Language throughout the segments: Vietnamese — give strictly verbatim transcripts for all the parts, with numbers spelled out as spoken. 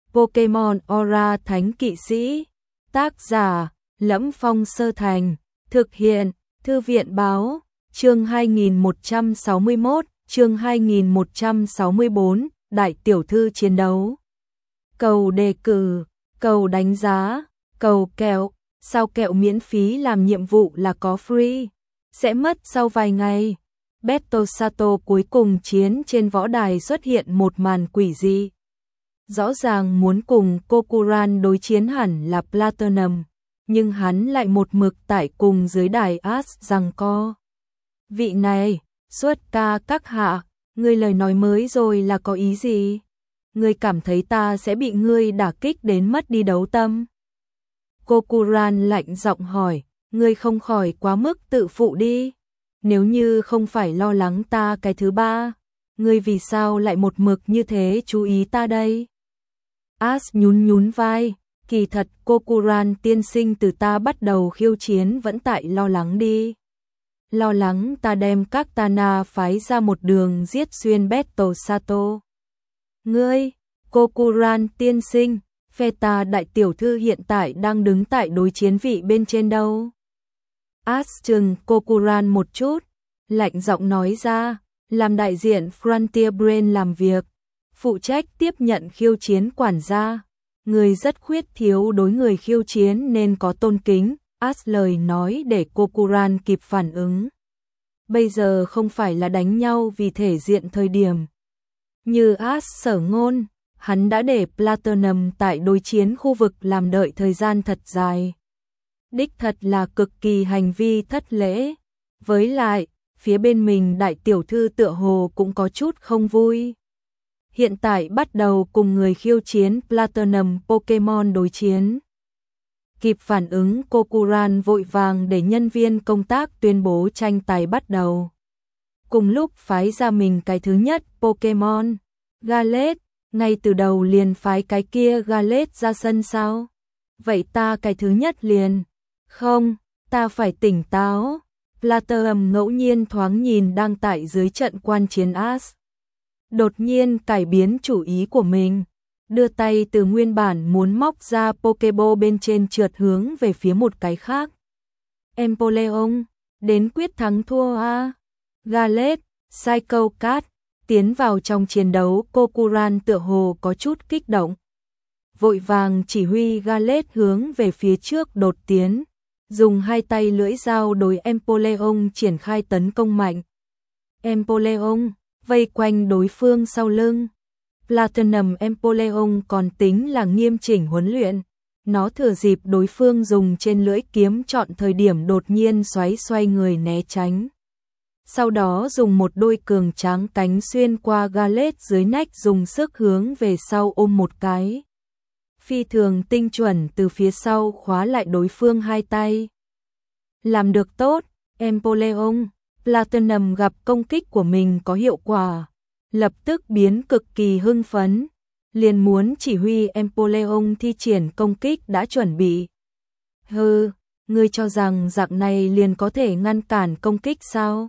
Pokemon Aura Thánh Kỵ Sĩ. Tác giả: Lẫm Phong Sơ Thành. Thực hiện: Thư viện báo. Chương hai nghìn một trăm sáu mươi mốt, chương hai nghìn một trăm sáu mươi bốn, Đại tiểu thư chiến đấu. Cầu đề cử, cầu đánh giá, cầu kẹo. Sao kẹo miễn phí làm nhiệm vụ là có free? Sẽ mất sau vài ngày. Beto Sato cuối cùng chiến trên võ đài xuất hiện một màn quỷ dị. Rõ ràng muốn cùng Kokuran đối chiến hẳn là Platinum, nhưng hắn lại một mực tại cùng dưới đài Ash giằng co. Vị này, xuất ca các hạ, ngươi lời nói mới rồi là có ý gì? Ngươi cảm thấy ta sẽ bị ngươi đả kích đến mất đi đấu tâm? Kokuran lạnh giọng hỏi, ngươi không khỏi quá mức tự phụ đi. Nếu như không phải lo lắng ta cái thứ ba, ngươi vì sao lại một mực như thế chú ý ta đây? Ash nhún nhún vai, kỳ thật Kokuran tiên sinh từ ta bắt đầu khiêu chiến vẫn tại lo lắng đi. Lo lắng ta đem các Tana phái ra một đường giết xuyên Beto Sato. Ngươi, Kokuran tiên sinh, phe ta đại tiểu thư hiện tại đang đứng tại đối chiến vị bên trên đâu? Ash chừng Kokuran một chút, lạnh giọng nói ra, làm đại diện Frontier Brain làm việc, phụ trách tiếp nhận khiêu chiến quản gia. Người rất khuyết thiếu đối người khiêu chiến nên có tôn kính. Ash lời nói để Kokuran kịp phản ứng. Bây giờ không phải là đánh nhau vì thể diện thời điểm. Như Ash sở ngôn, hắn đã để Platinum tại đối chiến khu vực làm đợi thời gian thật dài. Đích thật là cực kỳ hành vi thất lễ. Với lại, phía bên mình đại tiểu thư tựa hồ cũng có chút không vui. Hiện tại bắt đầu cùng người khiêu chiến Platinum Pokemon đối chiến. Kịp phản ứng Kokuran vội vàng để nhân viên công tác tuyên bố tranh tài bắt đầu. Cùng lúc phái ra mình cái thứ nhất Pokemon, Galet, ngay từ đầu liền phái cái kia Galet ra sân sao? Vậy ta cái thứ nhất liền. Không, ta phải tỉnh táo. Platinum ngẫu nhiên thoáng nhìn đang tại dưới trận quan chiến Ash. Đột nhiên cải biến chủ ý của mình, đưa tay từ nguyên bản muốn móc ra Pokeball bên trên trượt hướng về phía một cái khác. Empoleon, đến quyết thắng thua a. Galet, Psycho Cat, tiến vào trong chiến đấu. Kokuran tựa hồ có chút kích động. Vội vàng chỉ huy Galet hướng về phía trước đột tiến, dùng hai tay lưỡi dao đối Empoleon triển khai tấn công mạnh. Empoleon vây quanh đối phương sau lưng. Platinum Empoleon còn tính là nghiêm chỉnh huấn luyện. Nó thừa dịp đối phương dùng trên lưỡi kiếm chọn thời điểm đột nhiên xoáy xoay người né tránh. Sau đó dùng một đôi cường tráng cánh xuyên qua Galet dưới nách, dùng sức hướng về sau ôm một cái. Phi thường tinh chuẩn từ phía sau khóa lại đối phương hai tay. Làm được tốt, Empoleon. Platinum gặp công kích của mình có hiệu quả, lập tức biến cực kỳ hưng phấn, liền muốn chỉ huy Empoleon thi triển công kích đã chuẩn bị. Hừ, ngươi cho rằng dạng này liền có thể ngăn cản công kích sao?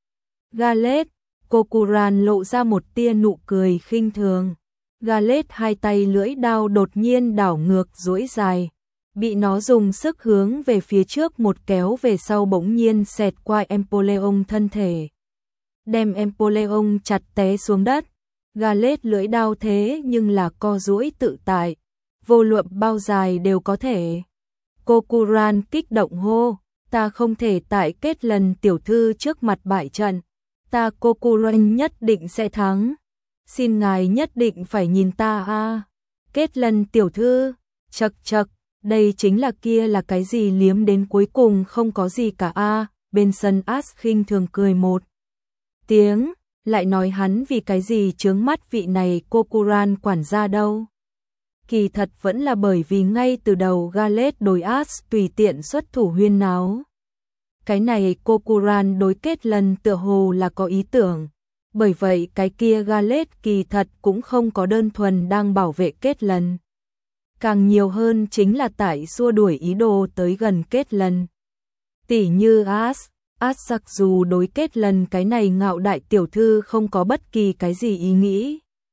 Galet, Kokuran lộ ra một tia nụ cười khinh thường. Galet hai tay lưỡi đao đột nhiên đảo ngược duỗi dài, bị nó dùng sức hướng về phía trước một kéo về sau, bỗng nhiên xẹt qua Empoleon thân thể, đem Empoleon chặt té xuống đất. Galet lưỡi đao thế nhưng là co duỗi tự tại, vô luận bao dài đều có thể. Kokuran kích động hô, ta không thể tại Kết Lần tiểu thư trước mặt bại trận, ta Kokuran nhất định sẽ thắng. Xin ngài nhất định phải nhìn ta a. Kết Lần tiểu thư, chậc chậc, đây chính là kia là cái gì liếm đến cuối cùng không có gì cả a. Bên sân Ash khinh thường cười một tiếng, lại nói hắn vì cái gì chướng mắt vị này Kokuran quản gia đâu. Kỳ thật vẫn là bởi vì ngay từ đầu Galet đối Ash tùy tiện xuất thủ huyên náo. Cái này Kokuran đối Kết Lần tựa hồ là có ý tưởng. Bởi vậy cái kia Galet kỳ thật cũng không có đơn thuần đang bảo vệ Kết Lần. Càng nhiều hơn chính là tại xua đuổi ý đồ tới gần Kết Lần. Tỉ như Ash, Ash mặc dù đối Kết Lần cái này ngạo đại tiểu thư không có bất kỳ cái gì ý nghĩ.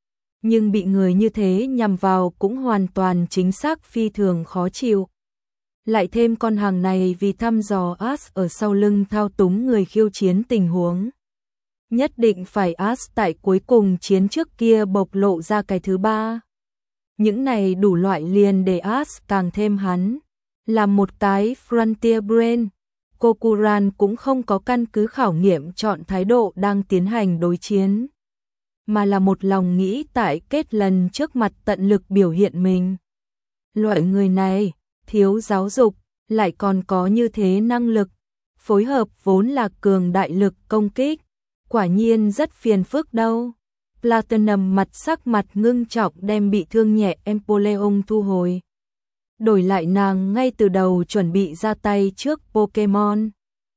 nhưng bị người như thế nhằm vào cũng hoàn toàn chính xác phi thường khó chịu. Lại thêm con hàng này vì thăm dò Ash ở sau lưng thao túng người khiêu chiến tình huống. Nhất định phải Ash tại cuối cùng chiến trước kia bộc lộ ra cái thứ ba. Những này đủ loại liền để Ash càng thêm hắn. Là một cái Frontier Brain, Kokuran cũng không có căn cứ khảo nghiệm chọn thái độ đang tiến hành đối chiến. Mà là một lòng nghĩ tại kết lần trước mặt tận lực biểu hiện mình. Loại người này, thiếu giáo dục, lại còn có như thế năng lực, phối hợp vốn là cường đại lực công kích, quả nhiên rất phiền phức đâu. Platinum mặt sắc mặt ngưng trọng đem bị thương nhẹ Empoleon thu hồi. Đổi lại nàng ngay từ đầu chuẩn bị ra tay trước Pokemon.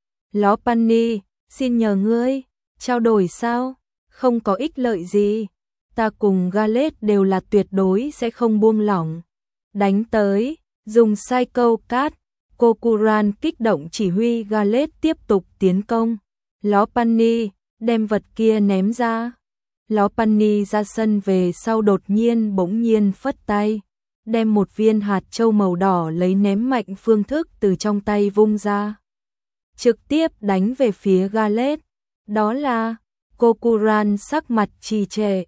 Lopunny, xin nhờ ngươi, trao đổi sao? Không có ích lợi gì. Ta cùng Gallade đều là tuyệt đối sẽ không buông lỏng. Đánh tới, dùng Psycho Card, Kokuran kích động chỉ huy Gallade tiếp tục tiến công. Lopunny, đem vật kia ném ra. Lopunny ra sân về sau đột nhiên bỗng nhiên phất tay, đem một viên hạt châu màu đỏ lấy ném mạnh phương thức từ trong tay vung ra. Trực tiếp đánh về phía Gallade. Đó là Kokuran sắc mặt trì trệ.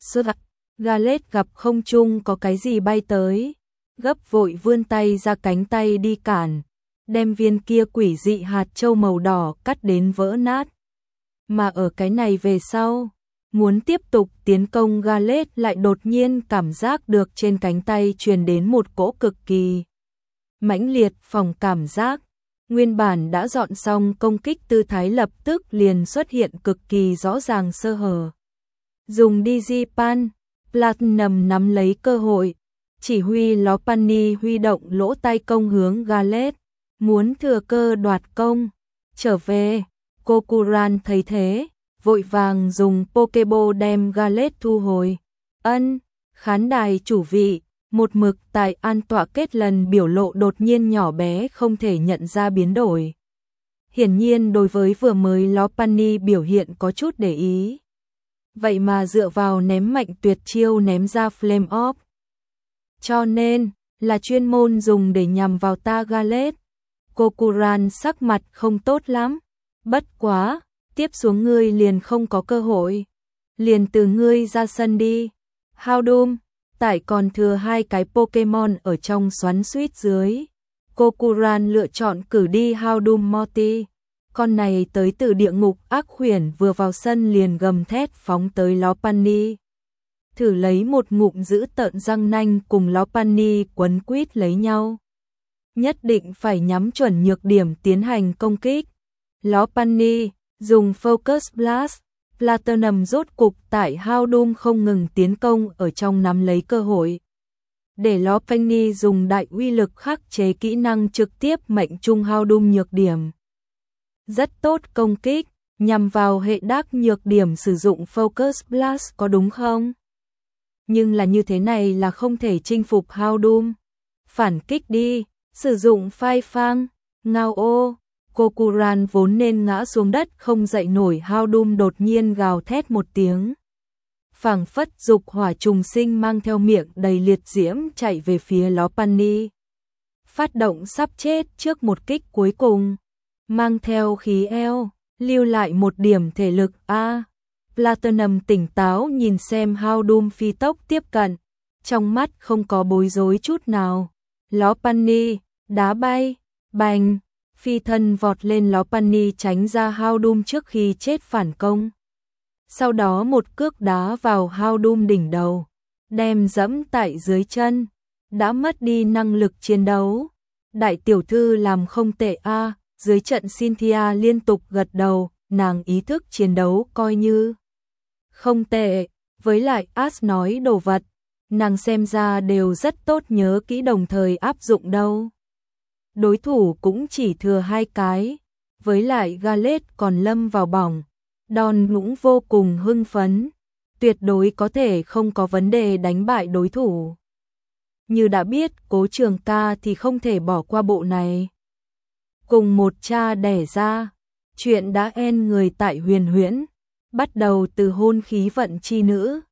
Gallade gặp không trung có cái gì bay tới, gấp vội vươn tay ra cánh tay đi cản, đem viên kia quỷ dị hạt châu màu đỏ cắt đến vỡ nát. Mà ở cái này về sau, muốn tiếp tục tiến công Gallade lại đột nhiên cảm giác được trên cánh tay truyền đến một cỗ cực kỳ mãnh liệt phòng cảm giác. Nguyên bản đã dọn xong công kích tư thái lập tức liền xuất hiện cực kỳ rõ ràng sơ hở. Dùng Digipan, Platinum nắm lấy cơ hội, chỉ huy Lopunny huy động lỗ tai công hướng Gallade, muốn thừa cơ đoạt công. Trở về, Kokuran thấy thế, vội vàng dùng Pokeball đem Gallade thu hồi. Ân, khán đài chủ vị, một mực tại an tọa kết lần biểu lộ đột nhiên nhỏ bé không thể nhận ra biến đổi. Hiển nhiên đối với vừa mới Lopunny biểu hiện có chút để ý. Vậy mà dựa vào ném mạnh tuyệt chiêu ném ra Flame Orb. Cho nên, là chuyên môn dùng để nhằm vào ta Gallade. Kokuran sắc mặt không tốt lắm. Bất quá, tiếp xuống ngươi liền không có cơ hội. Liền từ ngươi ra sân đi. Houndoom, tại còn thừa hai cái Pokemon ở trong xoắn xuýt dưới. Kokuran lựa chọn cử đi Houndoom Morty. Con này tới từ địa ngục ác huyền vừa vào sân liền gầm thét phóng tới Lopunny. Thử lấy một ngụm giữ tợn răng nanh cùng Lopunny quấn quýt lấy nhau. Nhất định phải nhắm chuẩn nhược điểm tiến hành công kích. Lopunny dùng Focus Blast, Platinum rốt cục tại Houndoom không ngừng tiến công ở trong nắm lấy cơ hội. Để Lopunny dùng đại uy lực khắc chế kỹ năng trực tiếp mệnh trung Houndoom nhược điểm. Rất tốt công kích, nhằm vào hệ đắc nhược điểm sử dụng Focus Blast có đúng không? Nhưng là như thế này là không thể chinh phục Houndoom. Phản kích đi, sử dụng phai phang, ngao ô. Kokuran vốn nên ngã xuống đất không dậy nổi Houndoom đột nhiên gào thét một tiếng. Phảng phất dục hỏa trùng sinh mang theo miệng đầy liệt diễm chạy về phía Lopunny. Phát động sắp chết trước một kích cuối cùng. Mang theo khí eo, lưu lại một điểm thể lực A. À, Platinum tỉnh táo nhìn xem Houndoom phi tốc tiếp cận. Trong mắt không có bối rối chút nào. Lopunny, đá bay, bành. Phi thân vọt lên Lopunny tránh ra Houndoom trước khi chết phản công. Sau đó một cước đá vào Houndoom đỉnh đầu, đem dẫm tại dưới chân, đã mất đi năng lực chiến đấu. Đại tiểu thư làm không tệ a. À, dưới trận Cynthia liên tục gật đầu, nàng ý thức chiến đấu coi như không tệ, với lại Ash nói đồ vật, nàng xem ra đều rất tốt nhớ kỹ đồng thời áp dụng đâu. Đối thủ cũng chỉ thừa hai cái, với lại Gallade còn lâm vào bỏng, Don cũng vô cùng hưng phấn, tuyệt đối có thể không có vấn đề đánh bại đối thủ. Như đã biết Cố Trường Ca thì không thể bỏ qua bộ này. Cùng một cha đẻ ra, chuyện đã en người tại Huyền Huyễn, bắt đầu từ hôn khí vận chi nữ,